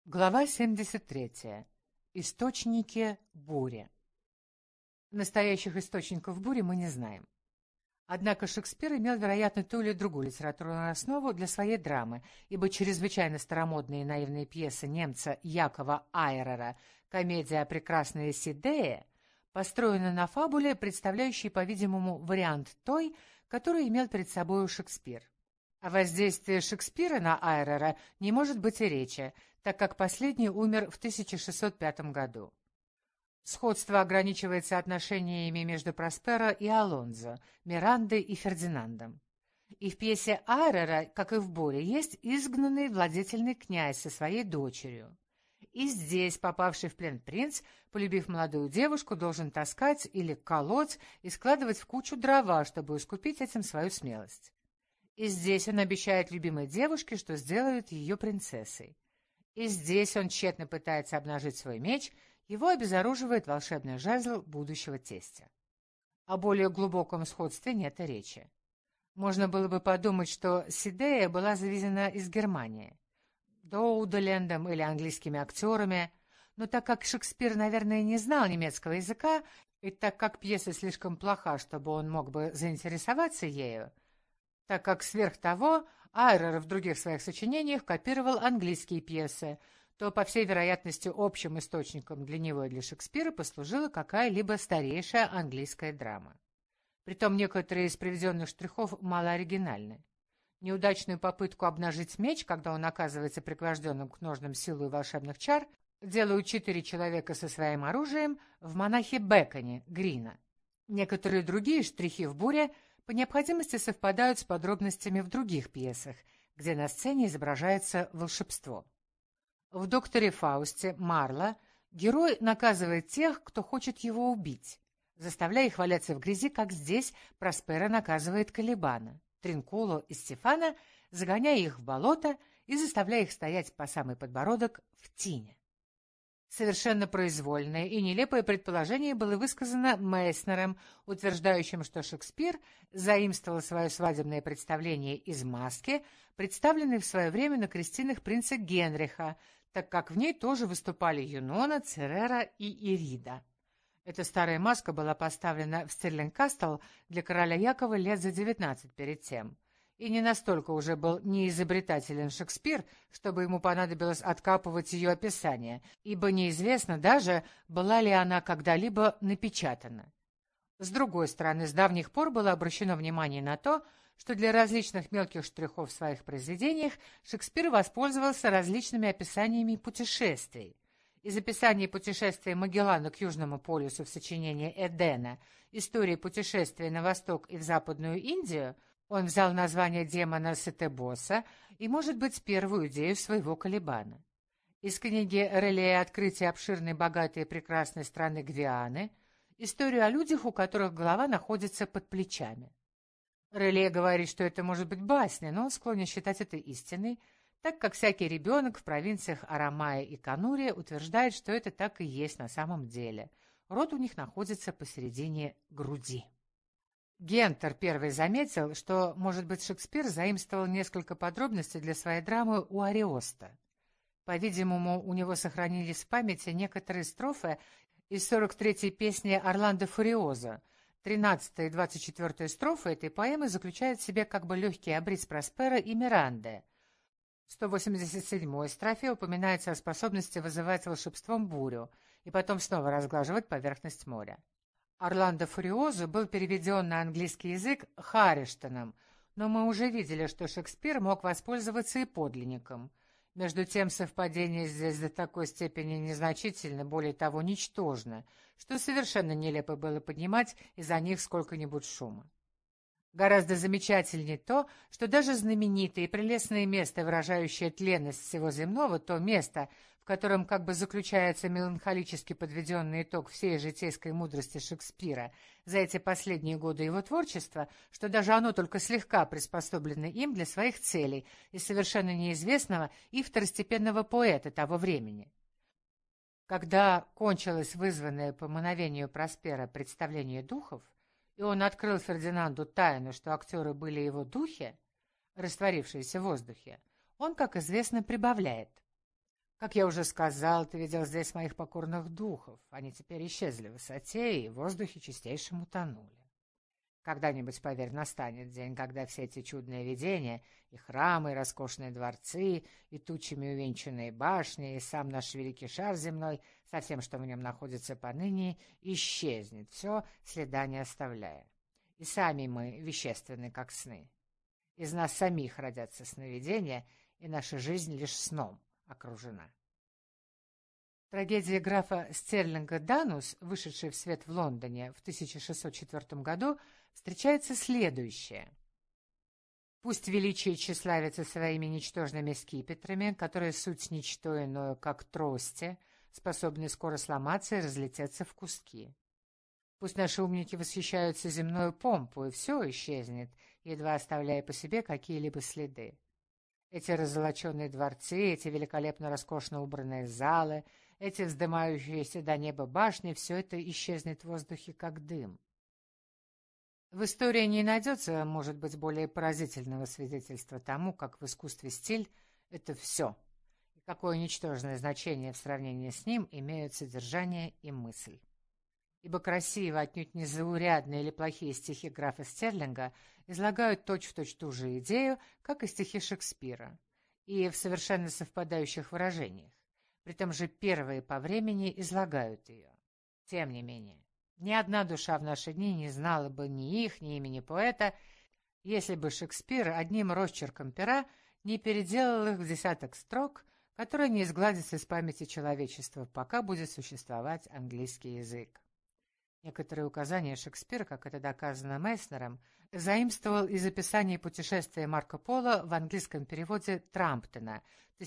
Глава 73. Источники бури. Настоящих источников бури мы не знаем. Однако Шекспир имел, вероятно, ту или другую литературную основу для своей драмы, ибо чрезвычайно старомодные и наивные пьесы немца Якова Айрера «Комедия о прекрасной Сидее» построены на фабуле, представляющей, по-видимому, вариант той, которую имел перед собой Шекспир. О воздействии Шекспира на Айрера не может быть и речи, так как последний умер в 1605 году. Сходство ограничивается отношениями между Просперо и Алонзо, Мирандой и Фердинандом. И в пьесе Айрера, как и в «Буре», есть изгнанный владетельный князь со своей дочерью. И здесь попавший в плен принц, полюбив молодую девушку, должен таскать или колоть и складывать в кучу дрова, чтобы искупить этим свою смелость. И здесь он обещает любимой девушке, что сделает ее принцессой. И здесь он тщетно пытается обнажить свой меч, его обезоруживает волшебный жезл будущего тестя. О более глубоком сходстве нет и речи. Можно было бы подумать, что Сидея была завезена из Германии, Доудолендом или английскими актерами, но так как Шекспир, наверное, не знал немецкого языка, и так как пьеса слишком плоха, чтобы он мог бы заинтересоваться ею, так как сверх того Айрер в других своих сочинениях копировал английские пьесы, то, по всей вероятности, общим источником для него и для Шекспира послужила какая-либо старейшая английская драма. Притом некоторые из приведенных штрихов мало оригинальны. Неудачную попытку обнажить меч, когда он оказывается пригвожденным к ножным силой волшебных чар, делают 4 человека со своим оружием в монахе Бэконе, Грина. Некоторые другие штрихи в «Буре» по необходимости совпадают с подробностями в других пьесах, где на сцене изображается волшебство. В «Докторе Фаусте» Марло герой наказывает тех, кто хочет его убить, заставляя их валяться в грязи, как здесь Просперо наказывает Калибана, Тринкуло и Стефана, загоняя их в болото и заставляя их стоять по самый подбородок в тине. Совершенно произвольное и нелепое предположение было высказано Мейснером, утверждающим, что Шекспир заимствовал свое свадебное представление из маски, представленной в свое время на крестинах принца Генриха, так как в ней тоже выступали Юнона, Церера и Ирида. Эта старая маска была поставлена в Стирлинг-Кастл для короля Якова лет за 19 перед тем. И не настолько уже был неизобретателен Шекспир, чтобы ему понадобилось откапывать ее описание, ибо неизвестно даже, была ли она когда-либо напечатана. С другой стороны, с давних пор было обращено внимание на то, что для различных мелких штрихов в своих произведениях Шекспир воспользовался различными описаниями путешествий. Из описания путешествия Магеллана к Южному полюсу в сочинении Эдена, истории путешествия на восток и в Западную Индию, он взял название демона Сетебоса и, может быть, первую идею своего Калибана. Из книги Релея «Открытие обширной, богатой и прекрасной страны Гвианы» историю о людях, у которых голова находится под плечами. Реле говорит, что это может быть басня, но он склонен считать это истиной, так как всякий ребенок в провинциях Арамая и Кануре утверждает, что это так и есть на самом деле. Рот у них находится посередине груди. Гентер первый заметил, что, может быть, Шекспир заимствовал несколько подробностей для своей драмы у Ариоста. По-видимому, у него сохранились в памяти некоторые строфы из 43-й песни Орландо Фуриозо. 13-я и 24-я строфы этой поэмы заключают в себе как бы легкий обрис Просперо и Миранды. В 187-й строфе упоминается о способности вызывать волшебством бурю и потом снова разглаживать поверхность моря. Орландо Фуриозо был переведен на английский язык Хариштоном, но мы уже видели, что Шекспир мог воспользоваться и подлинником. Между тем, совпадение здесь до такой степени незначительно, более того, ничтожно, что совершенно нелепо было поднимать из-за них сколько-нибудь шума. Гораздо замечательнее то, что даже знаменитое и прелестное место, выражающее тленность всего земного, то место, в котором как бы заключается меланхолически подведенный итог всей житейской мудрости Шекспира за эти последние годы его творчества, что даже оно только слегка приспособлено им для своих целей и совершенно неизвестного и второстепенного поэта того времени. Когда кончилось вызванное по мановению Проспера представление духов, и он открыл Фердинанду тайну, что актеры были его духи, растворившиеся в воздухе, он, как известно, прибавляет: Как я уже сказал, ты видел здесь моих покорных духов. Они теперь исчезли в высоте и в воздухе чистейшем утонули. Когда-нибудь, поверь, настанет день, когда все эти чудные видения, и храмы, и роскошные дворцы, и тучами увенчанные башни, и сам наш великий шар земной, со всем, что в нем находится поныне, исчезнет, все следа не оставляя. И сами мы вещественны, как сны. Из нас самих родятся сновидения, и наша жизнь лишь сном окружена. Трагедия графа Стерлинга «Данус», вышедшая в свет в Лондоне в 1604 году, встречается следующее. «Пусть величие тщеславится своими ничтожными скипетрами, которые суть ничто иное, как трости, способные скоро сломаться и разлететься в куски. Пусть наши умники восхищаются земною помпу, и все исчезнет, едва оставляя по себе какие-либо следы. Эти раззолоченные дворцы, эти великолепно роскошно убранные залы, эти вздымающиеся до неба башни — все это исчезнет в воздухе, как дым. В истории не найдется, может быть, более поразительного свидетельства тому, как в искусстве стиль — это все, и какое ничтожное значение в сравнении с ним имеют содержание и мысль. Ибо красиво, отнюдь не заурядные или плохие стихи графа Стерлинга излагают точь-в-точь ту же идею, как и стихи Шекспира, и в совершенно совпадающих выражениях. При том же первые по времени излагают ее. Тем не менее, ни одна душа в наши дни не знала бы ни их, ни имени поэта, если бы Шекспир одним росчерком пера не переделал их в десяток строк, которые не изгладятся из памяти человечества, пока будет существовать английский язык. Некоторые указания Шекспира, как это доказано Месснером, заимствовал из описания путешествия Марко Поло в английском переводе Трамптона,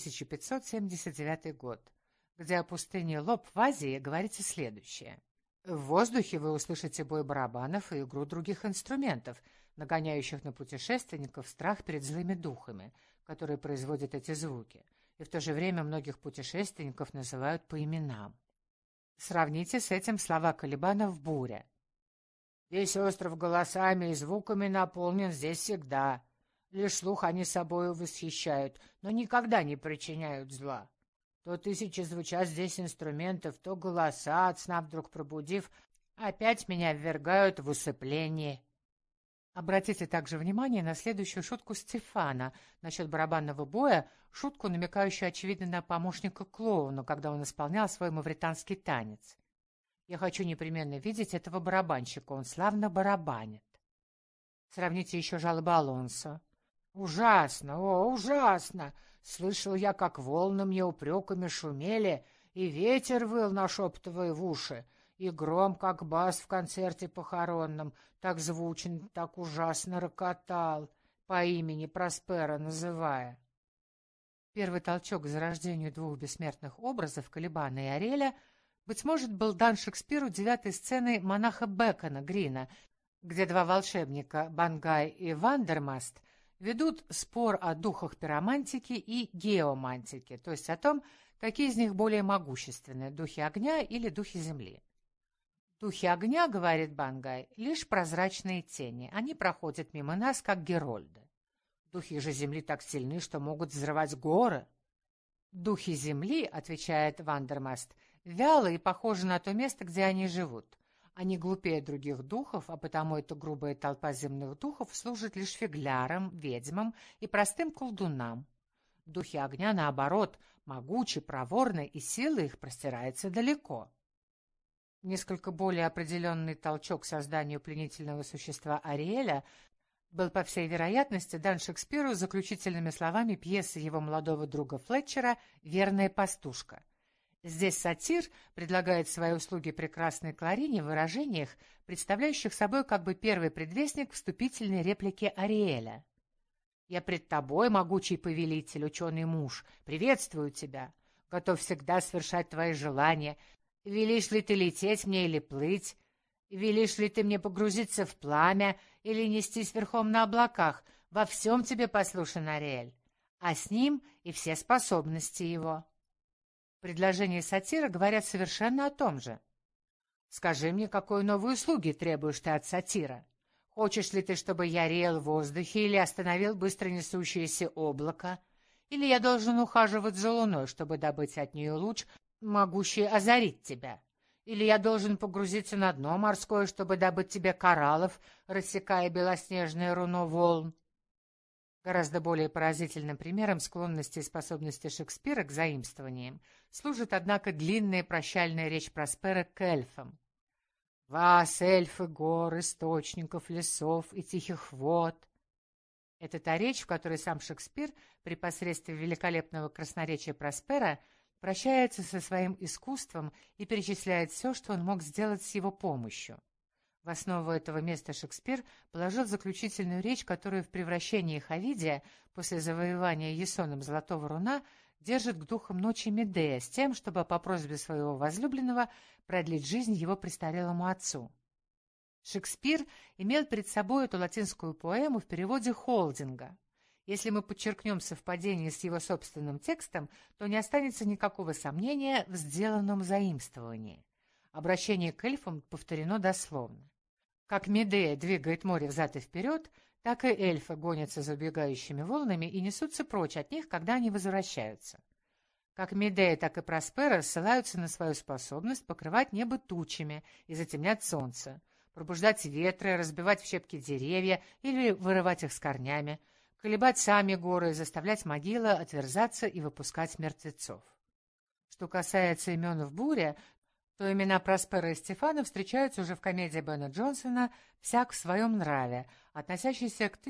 1579 год, где о пустыне Лоб в Азии говорится следующее. В воздухе вы услышите бой барабанов и игру других инструментов, нагоняющих на путешественников страх перед злыми духами, которые производят эти звуки, и в то же время многих путешественников называют по именам. Сравните с этим слова Калибана в «Буря». «Весь остров голосами и звуками наполнен здесь всегда. Лишь слух они собою восхищают, но никогда не причиняют зла. То тысячи звучат здесь инструментов, то голоса, от сна вдруг пробудив, опять меня ввергают в усыпление». Обратите также внимание на следующую шутку Стефана насчет барабанного боя, шутку, намекающую, очевидно, на помощника клоуна, когда он исполнял свой мавританский танец. Я хочу непременно видеть этого барабанщика, он славно барабанит. Сравните еще жалобы Алонсо. «Ужасно, о, ужасно! Слышал я, как волны мне упреками шумели, и ветер выл, нашептывая в уши, и гром, как бас в концерте похоронном, так звучен, так ужасно рокотал, по имени Проспера называя». Первый толчок к зарождению двух бессмертных образов, Калибана и Ариэля, быть может, был дан Шекспиру 9-й сценой монаха Бэкона Грина, где два волшебника, Бангай и Вандермаст, ведут спор о духах пиромантики и геомантики, то есть о том, какие из них более могущественные, духи огня или духи земли. «Духи огня, — говорит Бангай, — лишь прозрачные тени, они проходят мимо нас, как герольды. Духи же земли так сильны, что могут взрывать горы. Духи земли, — отвечает Вандермаст, — вялы и похожи на то место, где они живут. Они глупее других духов, а потому эта грубая толпа земных духов служит лишь фиглярам, ведьмам и простым колдунам. Духи огня, наоборот, могучи, проворны, и сила их простирается далеко». Несколько более определенный толчок к созданию пленительного существа Ариэля был, по всей вероятности, дан Шекспиру заключительными словами пьесы его молодого друга Флетчера «Верная пастушка». Здесь сатир предлагает свои услуги прекрасной Кларине в выражениях, представляющих собой как бы первый предвестник вступительной реплики Ариэля. «Я пред тобой, могучий повелитель, ученый муж, приветствую тебя, готов всегда совершать твои желания. Велишь ли ты лететь мне или плыть? Велишь ли ты мне погрузиться в пламя или нестись верхом на облаках? Во всем тебе послушен Ариэль, а с ним и все способности его». Предложения сатира говорят совершенно о том же. «Скажи мне, какой новой услуги требуешь ты от сатира? Хочешь ли ты, чтобы я реял в воздухе или остановил быстро несущееся облако? Или я должен ухаживать за луной, чтобы добыть от нее луч, могущий озарить тебя? Или я должен погрузиться на дно морское, чтобы добыть тебе кораллов, рассекая белоснежное руно волн? Гораздо более поразительным примером склонности и способности Шекспира к заимствованиям служит, однако, длинная прощальная речь Проспера к эльфам. «Вас, эльфы гор, источников, лесов и тихих вод». Это та речь, в которой сам Шекспир при посредстве великолепного красноречия Проспера прощается со своим искусством и перечисляет все, что он мог сделать с его помощью. В основу этого места Шекспир положил заключительную речь, которую в превращении Овидия после завоевания Ясоном Золотого Руна держит к духам ночи Медея с тем, чтобы по просьбе своего возлюбленного продлить жизнь его престарелому отцу. Шекспир имел перед собой эту латинскую поэму в переводе Холдинга. Если мы подчеркнем совпадение с его собственным текстом, то не останется никакого сомнения в сделанном заимствовании. Обращение к эльфам повторено дословно. Как Медея двигает море взад и вперед, так и эльфы гонятся за убегающими волнами и несутся прочь от них, когда они возвращаются. Как Медея, так и Проспера ссылаются на свою способность покрывать небо тучами и затемнять солнце, пробуждать ветры, разбивать в щепки деревья или вырывать их с корнями, колебать сами горы и заставлять могилы отверзаться и выпускать мертвецов. Что касается имен в буре, то имена Проспера и Стефана встречаются уже в комедии Бена Джонсона «Всяк в своем нраве», относящейся к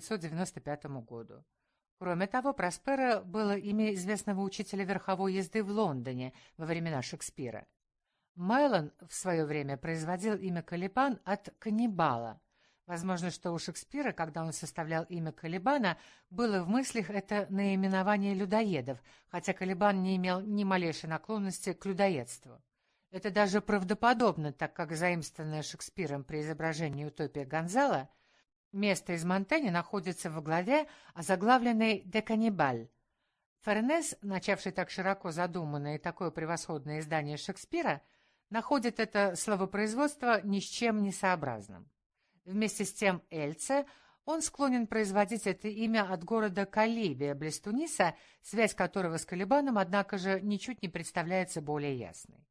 1595 году. Кроме того, Проспера было имя известного учителя верховой езды в Лондоне во времена Шекспира. Мэлон в свое время производил имя Калибан от каннибала. Возможно, что у Шекспира, когда он составлял имя Калибана, было в мыслях это наименование людоедов, хотя Калибан не имел ни малейшей наклонности к людоедству. Это даже правдоподобно, так как заимствованное Шекспиром при изображении утопии Гонзала место из Монтэня находится во главе, озаглавленной «Де каннибаль». Фернес, начавший так широко задуманное и такое превосходное издание Шекспира, находит это словопроизводство ни с чем не сообразным. Вместе с тем Эльце он склонен производить это имя от города Калибия, близ Туниса, связь которого с Калибаном, однако же, ничуть не представляется более ясной.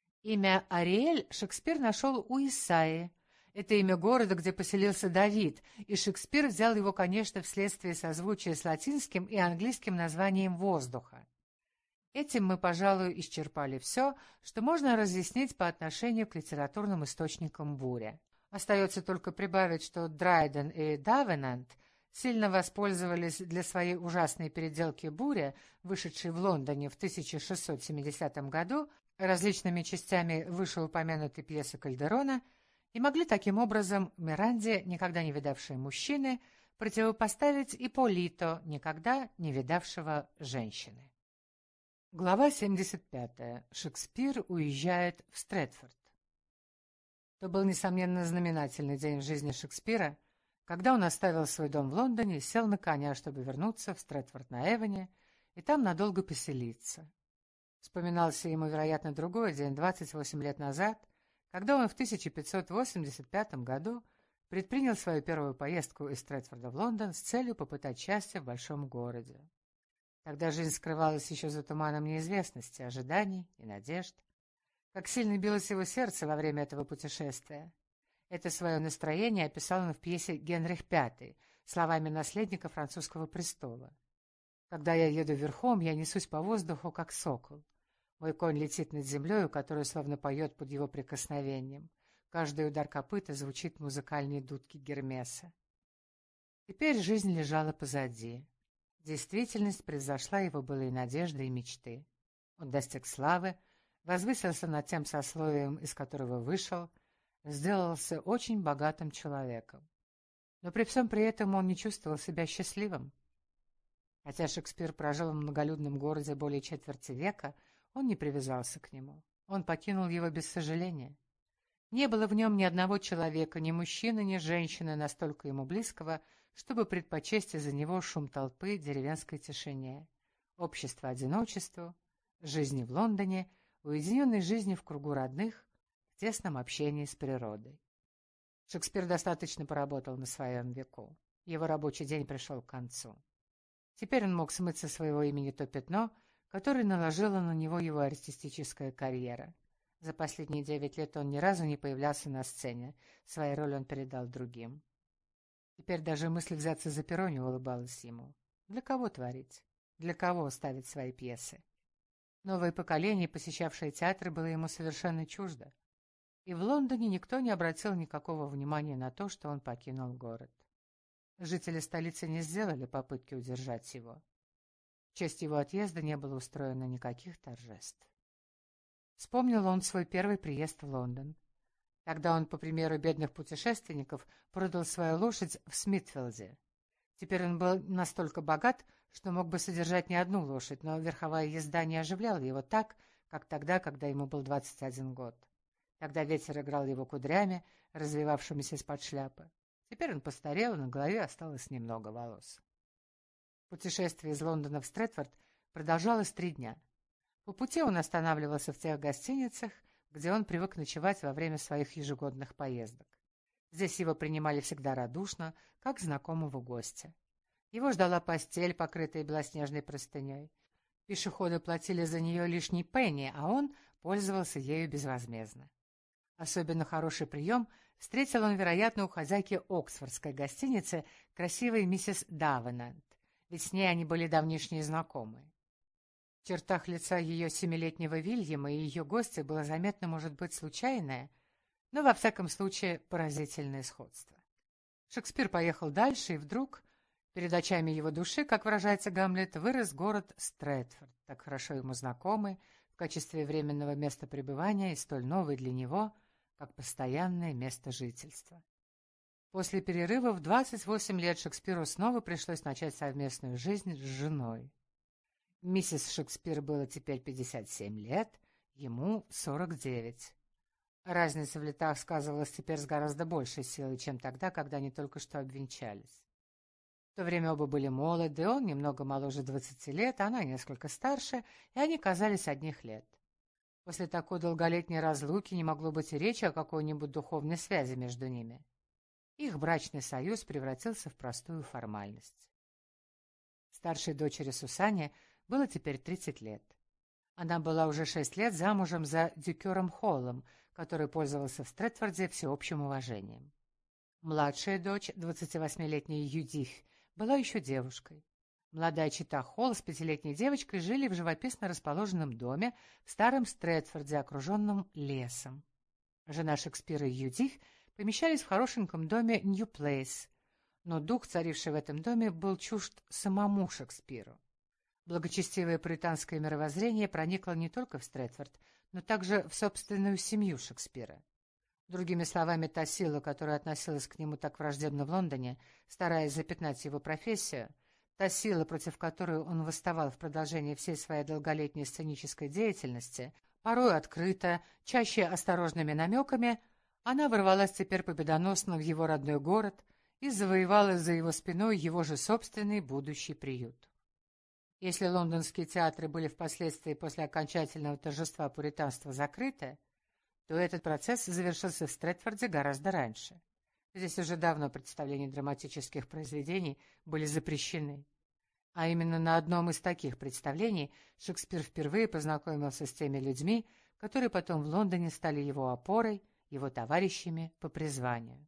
Имя Ариэль Шекспир нашел у Исаии. Это имя города, где поселился Давид, и Шекспир взял его, конечно, вследствие созвучия с латинским и английским названием воздуха. Этим мы, пожалуй, исчерпали все, что можно разъяснить по отношению к литературным источникам буря. Остается только прибавить, что Драйден и Давенант сильно воспользовались для своей ужасной переделки «Буря», вышедшей в Лондоне в 1670 году, различными частями вышеупомянутой пьесы Кальдерона, и могли таким образом Миранде, никогда не видавшей мужчины, противопоставить Ипполито, никогда не видавшего женщины. Глава 75. Шекспир уезжает в Стрэтфорд. Это был, несомненно, знаменательный день в жизни Шекспира, когда он оставил свой дом в Лондоне и сел на коня, чтобы вернуться в Стрэтфорд-на-Эвоне и там надолго поселиться. Вспоминался ему, вероятно, другой день, 28 лет назад, когда он в 1585 году предпринял свою первую поездку из Стрэтфорда в Лондон с целью попытать счастье в большом городе. Тогда жизнь скрывалась еще за туманом неизвестности, ожиданий и надежд. Как сильно билось его сердце во время этого путешествия. Это свое настроение описал он в пьесе «Генрих V» словами наследника французского престола. «Когда я еду верхом, я несусь по воздуху, как сокол. Мой конь летит над землею, которая словно поет под его прикосновением. Каждый удар копыта звучит музыкальной дудки Гермеса». Теперь жизнь лежала позади. Действительность превзошла его былые надежды и мечты. Он достиг славы, возвысился над тем сословием, из которого вышел, сделался очень богатым человеком. Но при всем при этом он не чувствовал себя счастливым. Хотя Шекспир прожил в многолюдном городе более четверти века, он не привязался к нему. Он покинул его без сожаления. Не было в нем ни одного человека, ни мужчины, ни женщины, настолько ему близкого, чтобы предпочесть из-за него шум толпы деревенской тишине, общество одиночеству, жизни в Лондоне, уединенной жизни в кругу родных, в тесном общении с природой. Шекспир достаточно поработал на своем веку. Его рабочий день пришел к концу. Теперь он мог смыть со своего имени то пятно, которое наложила на него его артистическая карьера. За последние 9 лет он ни разу не появлялся на сцене, свою роль он передал другим. Теперь даже мысль взяться за перо не улыбалась ему. Для кого творить? Для кого ставить свои пьесы? Новое поколение, посещавшее театры, было ему совершенно чуждо. И в Лондоне никто не обратил никакого внимания на то, что он покинул город. Жители столицы не сделали попытки удержать его. В честь его отъезда не было устроено никаких торжеств. Вспомнил он свой первый приезд в Лондон. Тогда он, по примеру бедных путешественников, продал свою лошадь в Смитфилде. Теперь он был настолько богат, что мог бы содержать не одну лошадь, но верховая езда не оживляла его так, как тогда, когда ему был 21 год. Тогда ветер играл его кудрями, развивавшимися из-под шляпы. Теперь он постарел, и на голове осталось немного волос. Путешествие из Лондона в Стретфорд продолжалось 3 дня. По пути он останавливался в тех гостиницах, где он привык ночевать во время своих ежегодных поездок. Здесь его принимали всегда радушно, как знакомого гостя. Его ждала постель, покрытая белоснежной простыней. Пешеходы платили за нее лишний пенни, а он пользовался ею безвозмездно. Особенно хороший прием встретил он, вероятно, у хозяйки оксфордской гостиницы, красивой миссис Давенант, ведь с ней они были давнишние знакомые. В чертах лица ее 7-летнего Вильяма и ее гостя было заметно, может быть, случайное, но, во всяком случае, поразительное сходство. Шекспир поехал дальше, и вдруг, перед очами его души, как выражается Гамлет, вырос город Стретфорд, так хорошо ему знакомый, в качестве временного места пребывания и столь новый для него, как постоянное место жительства. После перерыва в 28 лет Шекспиру снова пришлось начать совместную жизнь с женой. Миссис Шекспир было теперь 57 лет, ему 49. Разница в летах сказывалась теперь с гораздо большей силой, чем тогда, когда они только что обвенчались. В то время оба были молоды, он немного моложе 20 лет, она несколько старше, и они казались одних лет. После такой долголетней разлуки не могло быть и речи о какой-нибудь духовной связи между ними. Их брачный союз превратился в простую формальность. Старшей дочери Сусанне было теперь 30 лет. Она была уже 6 лет замужем за Дюкером Холлом, который пользовался в Стретфорде всеобщим уважением. Младшая дочь, 28-летняя Юдиф, была еще девушкой. Молодая чета Холл с 5-летней девочкой жили в живописно расположенном доме в старом Стретфорде, окруженном лесом. Жена Шекспира и Юдиф помещались в хорошеньком доме Нью-Плейс, но дух, царивший в этом доме, был чужд самому Шекспиру. Благочестивое пуританское мировоззрение проникло не только в Стретфорд, но также в собственную семью Шекспира. Другими словами, та сила, которая относилась к нему так враждебно в Лондоне, стараясь запятнать его профессию, та сила, против которой он восставал в продолжении всей своей долголетней сценической деятельности, порой открыто, чаще осторожными намеками, она ворвалась теперь победоносно в его родной город и завоевала за его спиной его же собственный будущий приют. Если лондонские театры были впоследствии после окончательного торжества пуританства закрыты, то этот процесс завершился в Стретфорде гораздо раньше. Здесь уже давно представления драматических произведений были запрещены. А именно на одном из таких представлений Шекспир впервые познакомился с теми людьми, которые потом в Лондоне стали его опорой, его товарищами по призванию.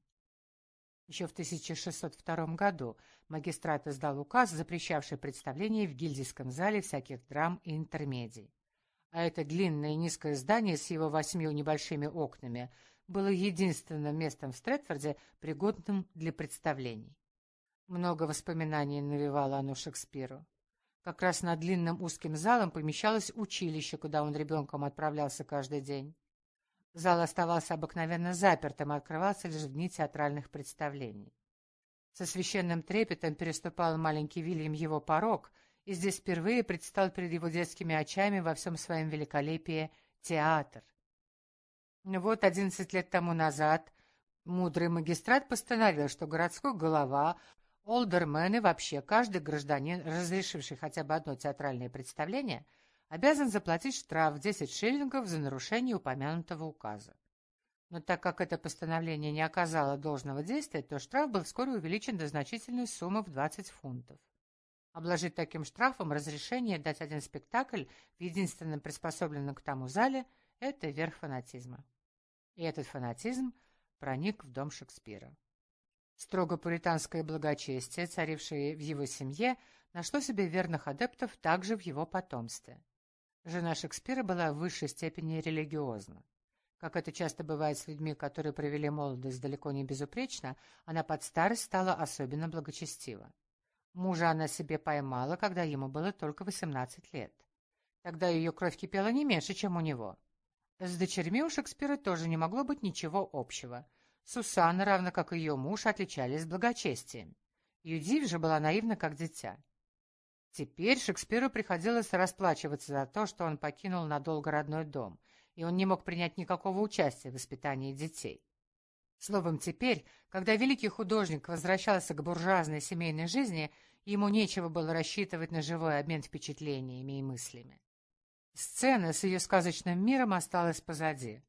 Еще в 1602 году магистрат издал указ, запрещавший представления в Гильдийском зале всяких драм и интермедий. А это длинное и низкое здание с его 8 небольшими окнами было единственным местом в Стретфорде, пригодным для представлений. Много воспоминаний навевало оно Шекспиру. Как раз над длинным узким залом помещалось училище, куда он ребенком отправлялся каждый день. Зал оставался обыкновенно запертым и открывался лишь в дни театральных представлений. Со священным трепетом переступал маленький Вильям его порог, и здесь впервые предстал перед его детскими очами во всем своем великолепии театр. Но вот 11 лет тому назад мудрый магистрат постановил, что городской голова, олдермен и вообще каждый гражданин, разрешивший хотя бы одно театральное представление, обязан заплатить штраф в 10 шиллингов за нарушение упомянутого указа. Но так как это постановление не оказало должного действия, то штраф был вскоре увеличен до значительной суммы в 20 фунтов. Обложить таким штрафом разрешение дать один спектакль в единственном приспособленном к тому зале – это верх фанатизма. И этот фанатизм проник в дом Шекспира. Строго пуританское благочестие, царившее в его семье, нашло себе верных адептов также в его потомстве. Жена Шекспира была в высшей степени религиозна. Как это часто бывает с людьми, которые провели молодость далеко не безупречно, она под старость стала особенно благочестива. Мужа она себе поймала, когда ему было только 18 лет. Тогда ее кровь кипела не меньше, чем у него. С дочерьми у Шекспира тоже не могло быть ничего общего. Сусанна, равно как и ее муж, отличались благочестием. Юдив же была наивна, как дитя. Теперь Шекспиру приходилось расплачиваться за то, что он покинул надолго родной дом, и он не мог принять никакого участия в воспитании детей. Словом, теперь, когда великий художник возвращался к буржуазной семейной жизни, ему нечего было рассчитывать на живой обмен впечатлениями и мыслями. Сцена с ее сказочным миром осталась позади.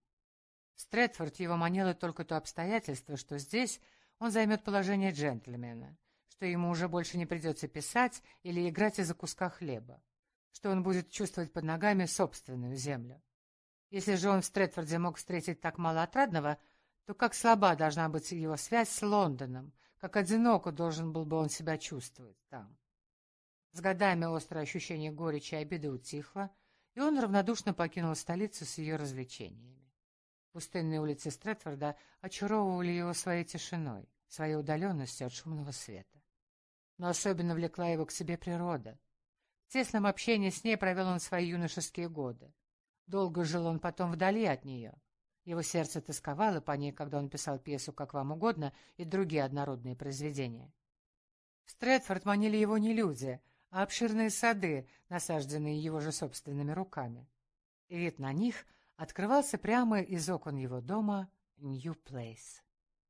В Стрэтфорд его манило только то обстоятельство, что здесь он займет положение джентльмена, что ему уже больше не придется писать или играть из-за куска хлеба, что он будет чувствовать под ногами собственную землю. Если же он в Стрэтфорде мог встретить так мало отрадного, то как слаба должна быть его связь с Лондоном, как одиноко должен был бы он себя чувствовать там. С годами острое ощущение горечи и обиды утихло, и он равнодушно покинул столицу с ее развлечениями. Пустынные улицы Стрэтфорда очаровывали его своей тишиной, своей удаленностью от шумного света. Но особенно влекла его к себе природа. В тесном общении с ней провел он свои юношеские годы. Долго жил он потом вдали от нее. Его сердце тосковало по ней, когда он писал пьесу «Как вам угодно» и другие однородные произведения. В Стрэтфорд манили его не люди, а обширные сады, насажденные его же собственными руками. И вид на них открывался прямо из окон его дома Нью-Плейс.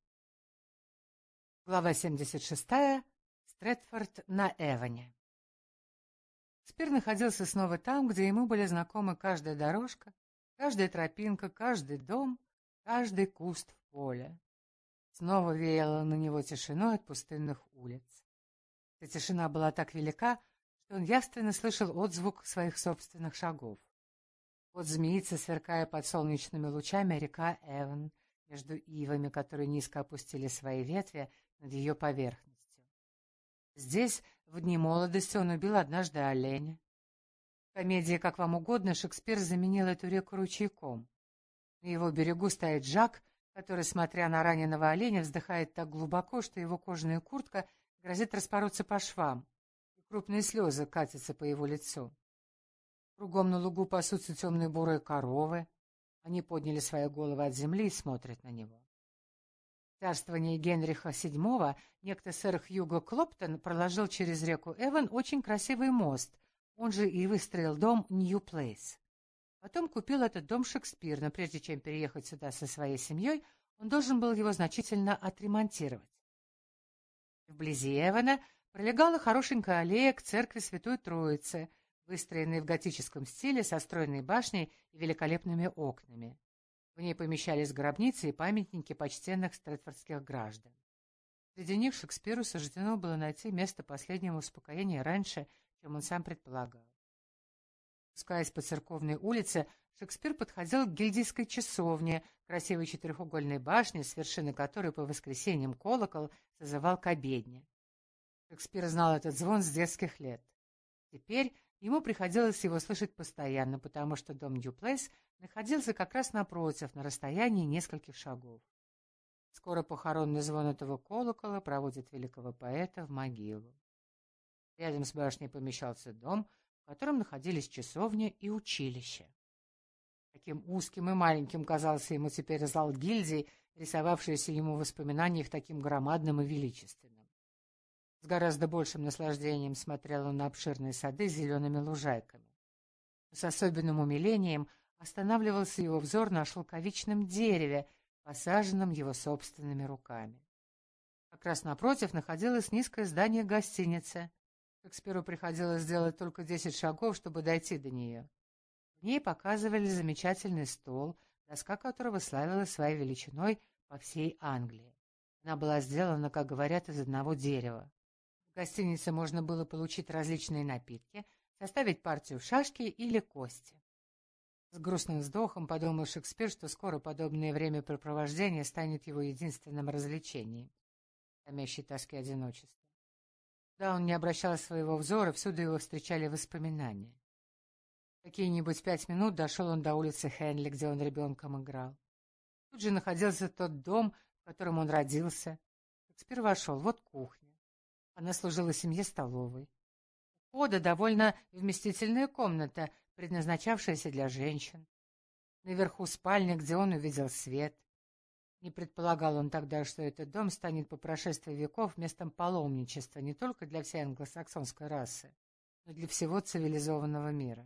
Глава 76. Стрэтфорд на Эвоне. Шекспир находился снова там, где ему были знакомы каждая дорожка, каждая тропинка, каждый дом, каждый куст в поле. Снова веяло на него тишиной от пустынных улиц. Эта тишина была так велика, что он явственно слышал отзвук своих собственных шагов. Вот змеится, сверкая под солнечными лучами, река Эвон между ивами, которые низко опустили свои ветви над ее поверхностью. Здесь, в дни молодости, он убил однажды оленя. В комедии «Как вам угодно» Шекспир заменил эту реку ручейком. На его берегу стоит Жак, который, смотря на раненого оленя, вздыхает так глубоко, что его кожаная куртка грозит распороться по швам, и крупные слезы катятся по его лицу. Кругом на лугу пасутся темные бурые коровы. Они подняли свои головы от земли и смотрят на него. В царствовании Генриха VII некто сэр Хьюго Клоптон проложил через реку Эвон очень красивый мост, он же и выстроил дом Нью-Плейс. Потом купил этот дом Шекспир, но прежде чем переехать сюда со своей семьей, он должен был его значительно отремонтировать. Вблизи Эвона пролегала хорошенькая аллея к церкви Святой Троицы, выстроенной в готическом стиле со стройной башней и великолепными окнами. В ней помещались гробницы и памятники почтенных стрэтфордских граждан. Среди них Шекспиру суждено было найти место последнего успокоения раньше, чем он сам предполагал. Спускаясь по церковной улице, Шекспир подходил к гильдейской часовне, красивой четырехугольной башне, с вершины которой по воскресеньям колокол созывал к обедне. Шекспир знал этот звон с детских лет. Теперь ему приходилось его слышать постоянно, потому что дом Нью-Плейс находился как раз напротив, на расстоянии нескольких шагов. Скоро похоронный звон этого колокола проводит великого поэта в могилу. Рядом с башней помещался дом, в котором находились часовня и училище. Каким узким и маленьким казался ему теперь зал гильдии, рисовавшийся ему в воспоминаниях таким громадным и величественным. С гораздо большим наслаждением смотрел он на обширные сады с зелеными лужайками. С особенным умилением останавливался его взор на шелковичном дереве, посаженном его собственными руками. Как раз напротив находилось низкое здание гостиницы. Шекспиру приходилось сделать только 10 шагов, чтобы дойти до нее. В ней показывали замечательный стол, доска которого славилась своей величиной по всей Англии. Она была сделана, как говорят, из одного дерева. В гостинице можно было получить различные напитки, составить партию в шашки или кости. С грустным вздохом подумал Шекспир, что скоро подобное времяпрепровождение станет его единственным развлечением, томящей тоски одиночества. Куда он не обращал своего взора, всюду его встречали воспоминания. Какие-нибудь 5 минут дошел он до улицы Хенли, где он ребенком играл. Тут же находился тот дом, в котором он родился. Шекспир вошел, вот кухня. Она служила семье столовой. У входа довольно вместительная комната, предназначавшаяся для женщин. Наверху спальня, где он увидел свет. Не предполагал он тогда, что этот дом станет по прошествии веков местом паломничества не только для всей англосаксонской расы, но и для всего цивилизованного мира.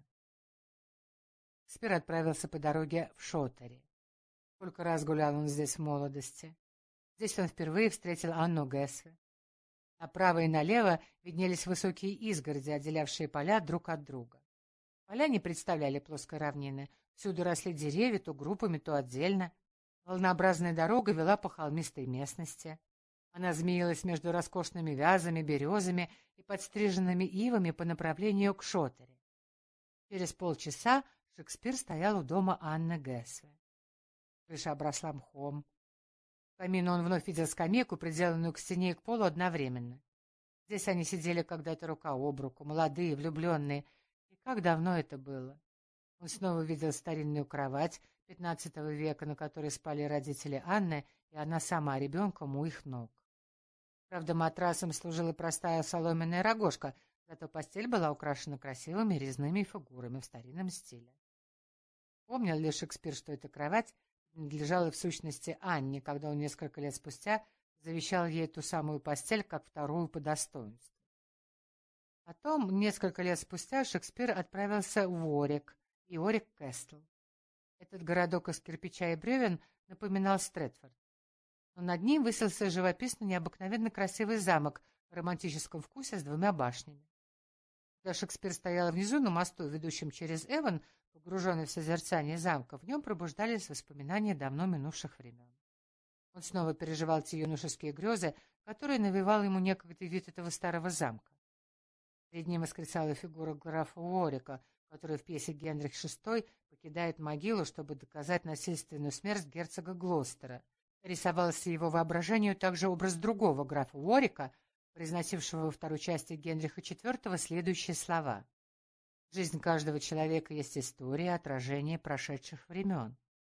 Шекспир отправился по дороге в Шотари. Сколько раз гулял он здесь в молодости. Здесь он впервые встретил Анну Гэсве. Направо и налево виднелись высокие изгороди, отделявшие поля друг от друга. Поля не представляли плоской равнины. Всюду росли деревья, то группами, то отдельно. Волнообразная дорога вела по холмистой местности. Она змеилась между роскошными вязами, березами и подстриженными ивами по направлению к Шотари. Через полчаса Шекспир стоял у дома Анны Гэсве. Крыша обросла мхом. В камине он вновь видел скамейку, приделанную к стене и к полу одновременно. Здесь они сидели когда-то рука об руку, молодые, влюбленные. И как давно это было? Он снова видел старинную кровать XV века, на которой спали родители Анны, и она сама ребенком у их ног. Правда, матрасом служила простая соломенная рогожка, зато постель была украшена красивыми резными фигурами в старинном стиле. Помнил ли Шекспир, что эта кровать принадлежала в сущности Анне, когда он несколько лет спустя завещал ей ту самую постель, как вторую по достоинству? Потом, несколько лет спустя, Шекспир отправился в Уорик и Уорик-Кэстл. Этот городок из кирпича и бревен напоминал Стрэтфорд. Но над ним высился живописно необыкновенно красивый замок в романтическом вкусе с 2 башнями. Когда Шекспир стоял внизу на мосту, ведущем через Эван, погруженный в созерцание замка, в нем пробуждались воспоминания давно минувших времен. Он снова переживал те юношеские грезы, которые навевал ему некогда вид этого старого замка. Перед ним воскресала фигура графа Уорика, который в пьесе «Генрих VI» покидает могилу, чтобы доказать насильственную смерть герцога Глостера. Рисовался его воображению также образ другого графа Уорика, произносившего во второй части Генриха IV следующие слова: «Жизнь каждого человека есть история, отражение прошедших времен».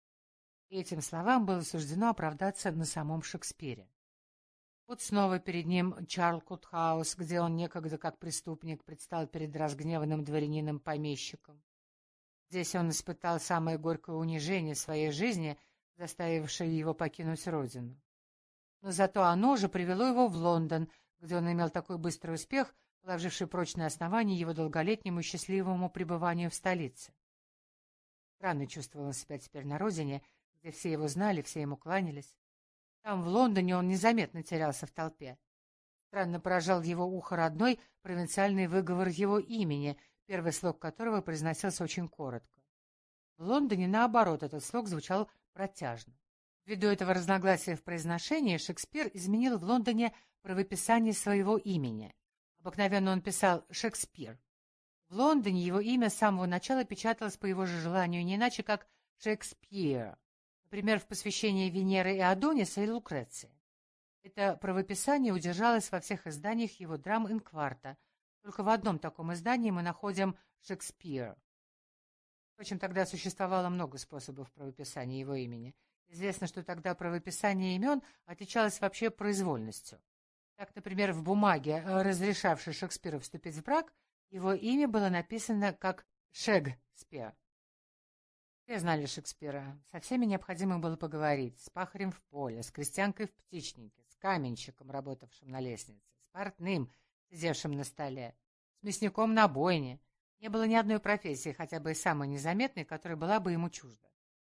И этим словам было суждено оправдаться на самом Шекспире. Вот снова перед ним Чарлкот-хаус, где он некогда как преступник предстал перед разгневанным дворянином-помещиком. Здесь он испытал самое горькое унижение своей жизни, заставившее его покинуть родину. Но зато оно же привело его в Лондон, где он имел такой быстрый успех, положивший прочные основания его долголетнему и счастливому пребыванию в столице. Странно чувствовал он себя теперь на родине, где все его знали, все ему кланялись. Там, в Лондоне, он незаметно терялся в толпе. Странно поражал его ухо родной провинциальный выговор его имени, первый слог которого произносился очень коротко. В Лондоне, наоборот, этот слог звучал протяжно. Ввиду этого разногласия в произношении Шекспир изменил в Лондоне правописание своего имени. Обыкновенно он писал «Шекспир». В Лондоне его имя с самого начала печаталось по его же желанию не иначе, как «Шекспир», например, в посвящении Венеры и Адониса и Лукреции. Это правописание удержалось во всех изданиях его драм инкварта. Только в одном таком издании мы находим «Шекспир». Впрочем, тогда существовало много способов правописания его имени. Известно, что тогда правописание имен отличалось вообще произвольностью. Так, например, в бумаге, разрешавшей Шекспиру вступить в брак, его имя было написано как Шекспир. Все знали Шекспира. Со всеми необходимо было поговорить. С пахарем в поле, с крестьянкой в птичнике, с каменщиком, работавшим на лестнице, с портным, сидевшим на столе, с мясником на бойне. Не было ни одной профессии, хотя бы и самой незаметной, которая была бы ему чужда.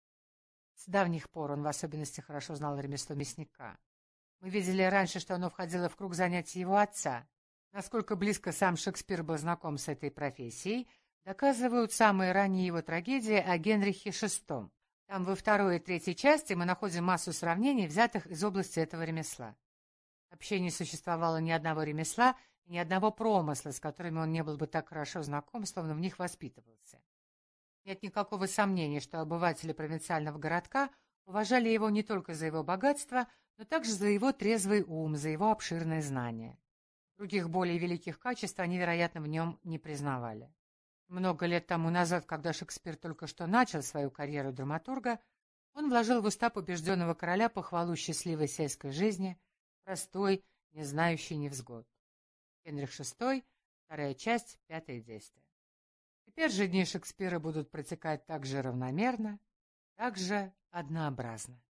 С давних пор он в особенности хорошо знал ремесло мясника. Мы видели раньше, что оно входило в круг занятий его отца. Насколько близко сам Шекспир был знаком с этой профессией, доказывают самые ранние его трагедии о Генрихе VI. Там во второй и третьей части мы находим массу сравнений, взятых из области этого ремесла. Вообще не существовало ни одного ремесла, и ни одного промысла, с которыми он не был бы так хорошо знаком, словно в них воспитывался. Нет никакого сомнения, что обыватели провинциального городка уважали его не только за его богатство, но также за его трезвый ум, за его обширные знания. Других более великих качеств они, вероятно, в нем не признавали. Много лет тому назад, когда Шекспир только что начал свою карьеру драматурга, он вложил в уста побежденного короля похвалу счастливой сельской жизни, простой, не знающей невзгод. Генрих VI, вторая часть, пятое действие. Теперь же дни Шекспира будут протекать так же равномерно, так же однообразно.